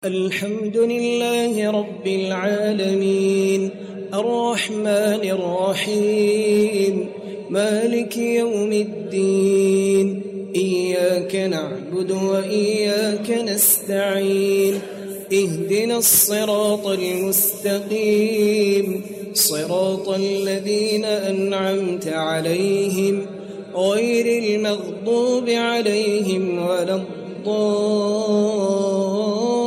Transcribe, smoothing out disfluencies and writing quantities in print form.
الحمد لله رب العالمين الرحمن الرحيم مالك يوم الدين إياك نعبد وإياك نستعين اهدنا الصراط المستقيم صراط الذين أنعمت عليهم غير المغضوب عليهم ولا الضالين